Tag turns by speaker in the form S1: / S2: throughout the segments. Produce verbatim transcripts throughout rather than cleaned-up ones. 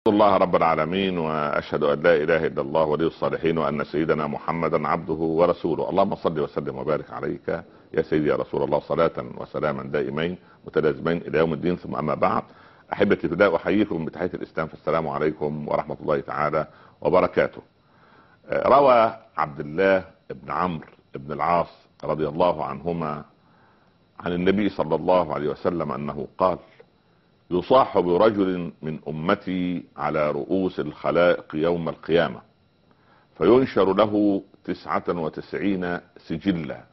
S1: الله رب العالمين، واشهد ان لا اله الا الله ولي الصالحين، وان سيدنا محمدا عبده ورسوله. اللهم صل وسلم وبارك عليك يا سيدي يا رسول الله، صلاة وسلاما دائمين متلازمين الى يوم الدين. ثم اما بعد، احبتي في الله، احييكم بتحية الاسلام، فالسلام عليكم ورحمة الله تعالى وبركاته. روى عبد الله بن عمرو بن العاص رضي الله عنهما عن النبي صلى الله عليه وسلم انه قال: يصاح برجل من امتي على رؤوس الخلائق يوم القيامة، فينشر له تسعة وتسعين سجلا،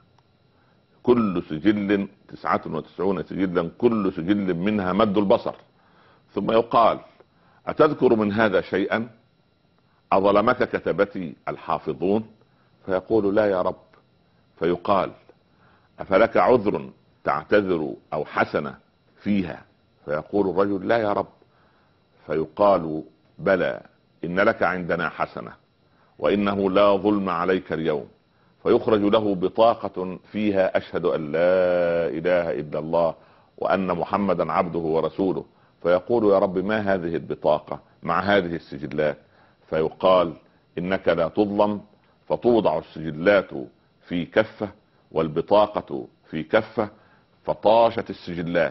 S1: كل سجل تسعة وتسعون سجلا، كل سجل منها مد البصر. ثم يقال: أتذكر من هذا شيئا؟ أظلمك كتبتي الحافظون؟ فيقول: لا يا رب. فيقال: أفلك عذر تعتذر أو حسنة فيها؟ فيقول الرجل: لا يا رب. فيقال: بلى، إن لك عندنا حسنة، وإنه لا ظلم عليك اليوم. فيخرج له بطاقة فيها: أشهد أن لا إله إلا الله وأن محمدا عبده ورسوله. فيقول: يا رب، ما هذه البطاقة مع هذه السجلات؟ فيقال: إنك لا تظلم. فتوضع السجلات في كفة والبطاقة في كفة، فطاشت السجلات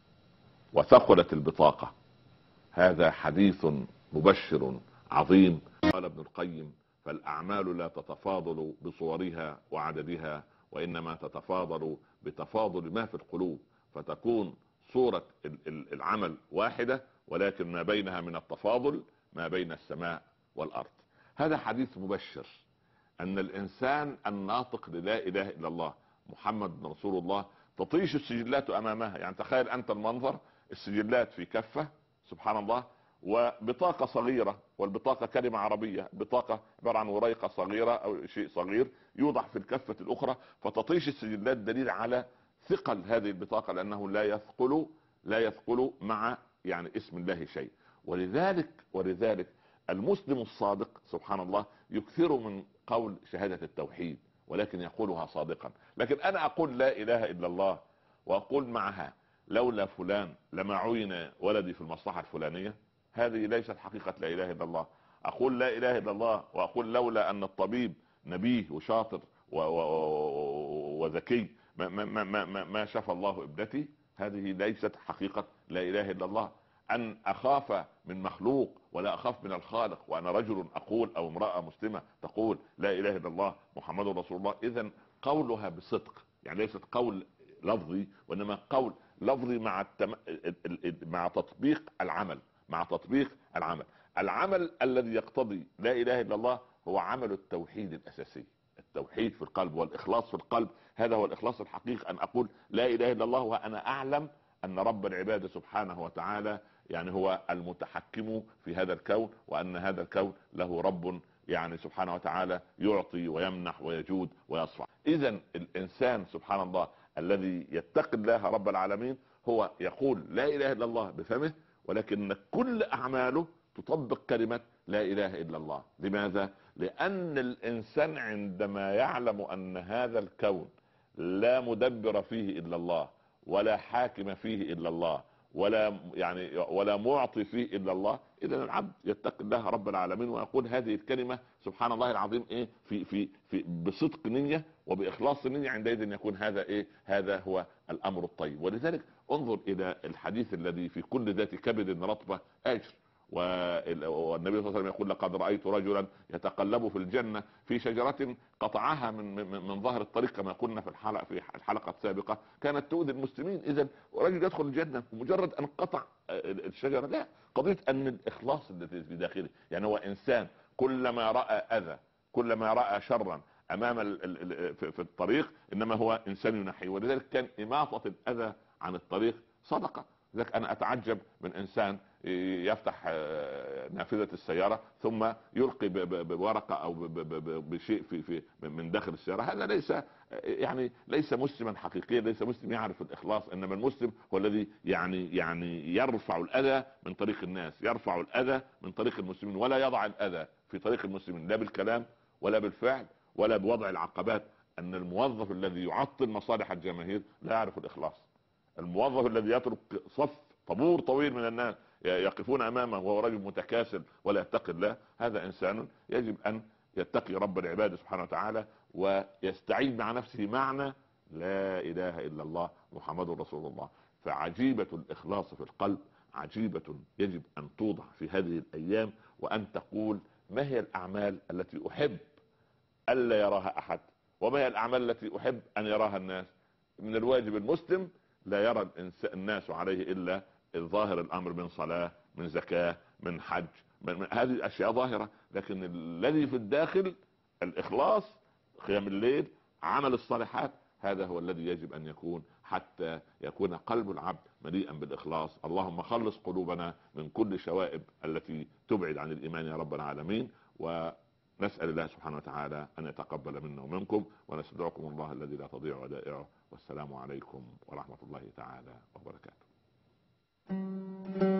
S1: وثقلت البطاقة. هذا حديث مبشر عظيم. قال ابن القيم: فالأعمال لا تتفاضل بصورها وعددها، وإنما تتفاضل بتفاضل ما في القلوب، فتكون صورة العمل واحدة، ولكن ما بينها من التفاضل ما بين السماء والأرض. هذا حديث مبشر أن الإنسان الناطق للا إله إلا الله محمد رسول الله تطيش السجلات أمامها. يعني تخيل أنت المنظر: السجلات في كفة، سبحان الله، وبطاقة صغيرة، والبطاقة كلمة عربية، بطاقة عبارة عن وريقة صغيرة أو شيء صغير يوضع في الكفة الأخرى، فتطيش السجلات، دليل على ثقل هذه البطاقة، لأنه لا يثقل لا يثقل مع يعني اسم الله شيء. ولذلك ولذلك المسلم الصادق سبحان الله يكثر من قول شهادة التوحيد، ولكن يقولها صادقا. لكن أنا أقول لا إله إلا الله وأقول معها: لولا فلان لما عين ولدي في المصلحة الفلانية، هذه ليست حقيقة لا إله إلا الله. أقول لا إله إلا الله وأقول لولا أن الطبيب نبيه وشاطر وذكي ما, ما, ما, ما, ما شفى الله ابنتي، هذه ليست حقيقة لا إله إلا الله. أن أخاف من مخلوق ولا أخاف من الخالق، وأنا رجل أقول أو امرأة مسلمة تقول لا إله إلا الله محمد رسول الله، إذن قولها بصدق، يعني ليست قول لفظي، وإنما قول لفظي مع التم... مع تطبيق العمل مع تطبيق العمل العمل الذي يقتضي لا اله الا الله هو عمل التوحيد الاساسي، التوحيد في القلب والاخلاص في القلب. هذا هو الاخلاص الحقيقي، ان اقول لا اله الا الله وانا اعلم ان رب العباد سبحانه وتعالى يعني هو المتحكم في هذا الكون، وان هذا الكون له رب يعني سبحانه وتعالى يعطي ويمنح ويجود ويصفع. اذا الانسان سبحان الله الذي يتقي الله رب العالمين هو يقول لا اله الا الله بفمه، ولكن كل اعماله تطبق كلمة لا اله الا الله. لماذا؟ لان الانسان عندما يعلم ان هذا الكون لا مدبر فيه الا الله، ولا حاكم فيه الا الله، ولا يعني ولا معطي فيه الا الله، اذا العبد يتقي الله رب العالمين ويقول هذه الكلمة سبحان الله العظيم ايه في في في بصدق نية وباخلاص النية. عندئذ يكون هذا ايه هذا هو الامر الطيب. ولذلك انظر الى الحديث الذي في كل ذات كبد رطبة اجر. والنبي صلى الله عليه وسلم يقول: لقد رأيت رجلا يتقلب في الجنة في شجرة قطعها من من, من ظهر الطريق، كما قلنا في الحلقة في الحلقة السابقة، كانت تؤذي المسلمين. إذا رجل يدخل الجنة مجرد أن قطع الشجرة؟ لا، قضية أن الإخلاص الذي في داخله، يعني هو إنسان كلما رأى أذى، كلما رأى شرا أمام في الطريق، إنما هو إنسان ينحي. ولذلك كان إماطة الأذى عن الطريق صدقة. لذلك أنا أتعجب من إنسان يفتح نافذة السيارة ثم يلقي بورقة أو بشيء في في من داخل السيارة. هذا ليس يعني ليس مسلما حقيقيا، ليس مسلم يعرف الإخلاص. إنما المسلم هو الذي يعني يعني يرفع الأذى من طريق الناس، يرفع الأذى من طريق المسلمين، ولا يضع الأذى في طريق المسلمين، لا بالكلام ولا بالفعل ولا بوضع العقبات. أن الموظف الذي يعطل مصالح الجماهير لا يعرف الإخلاص. الموظف الذي يترك صف طابور طويل من الناس يقفون امامه وهو رجل متكاسل ولا يتقي الله، هذا انسان يجب ان يتقي رب العباد سبحانه وتعالى ويستعيد مع نفسه معنى لا اله الا الله محمد رسول الله. فعجيبة الاخلاص في القلب، عجيبة يجب ان توضع في هذه الايام، وان تقول ما هي الاعمال التي احب الا يراها احد، وما هي الاعمال التي احب ان يراها الناس. من الواجب المسلم لا يرى الناس عليه الا الظاهر الامر من صلاة، من زكاة، من حج، من من هذه الاشياء ظاهرة، لكن الذي في الداخل الاخلاص، قيام الليل، عمل الصالحات، هذا هو الذي يجب ان يكون حتى يكون قلب العبد مليئا بالاخلاص. اللهم خلص قلوبنا من كل شوائب التي تبعد عن الايمان يا رب العالمين، ونسأل الله سبحانه وتعالى ان يتقبل منا ومنكم، ونستودعكم الله الذي لا تضيع ودائعه، والسلام عليكم ورحمة الله تعالى وبركاته.